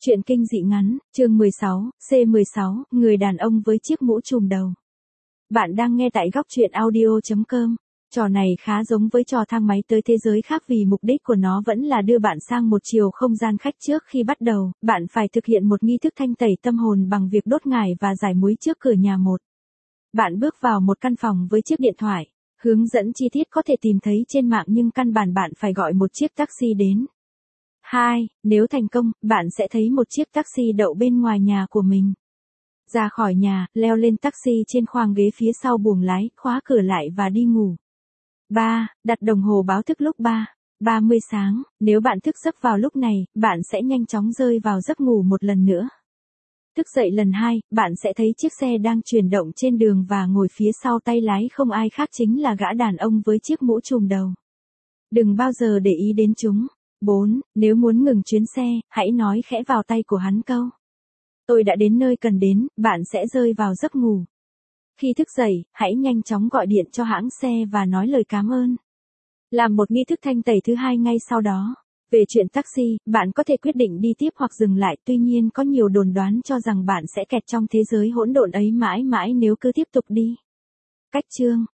Truyện kinh dị ngắn, chương 16, C16, người đàn ông với chiếc mũ trùm đầu. Bạn đang nghe tại góc truyện audio.com. Trò này khá giống với trò thang máy tới thế giới khác vì mục đích của nó vẫn là đưa bạn sang một chiều không gian khách. Trước khi bắt đầu, bạn phải thực hiện một nghi thức thanh tẩy tâm hồn bằng việc đốt ngải và giải muối trước cửa nhà một. Bạn bước vào một căn phòng với chiếc điện thoại. Hướng dẫn chi tiết có thể tìm thấy trên mạng nhưng căn bản bạn phải gọi một chiếc taxi đến. 2. Nếu thành công, bạn sẽ thấy một chiếc taxi đậu bên ngoài nhà của mình. Ra khỏi nhà, leo lên taxi trên khoang ghế phía sau buồng lái, khóa cửa lại và đi ngủ. 3. Đặt đồng hồ báo thức lúc 3:30 sáng. Nếu bạn thức giấc vào lúc này, bạn sẽ nhanh chóng rơi vào giấc ngủ một lần nữa. Thức dậy lần 2, bạn sẽ thấy chiếc xe đang chuyển động trên đường và ngồi phía sau tay lái không ai khác chính là gã đàn ông với chiếc mũ trùm đầu. Đừng bao giờ để ý đến chúng. 4. Nếu muốn ngừng chuyến xe, hãy nói khẽ vào tay của hắn câu: "Tôi đã đến nơi cần đến", bạn sẽ rơi vào giấc ngủ. Khi thức dậy, hãy nhanh chóng gọi điện cho hãng xe và nói lời cảm ơn. Làm một nghi thức thanh tẩy thứ 2 ngay sau đó. Về chuyện taxi, bạn có thể quyết định đi tiếp hoặc dừng lại, tuy nhiên có nhiều đồn đoán cho rằng bạn sẽ kẹt trong thế giới hỗn độn ấy mãi mãi nếu cứ tiếp tục đi. Cách chương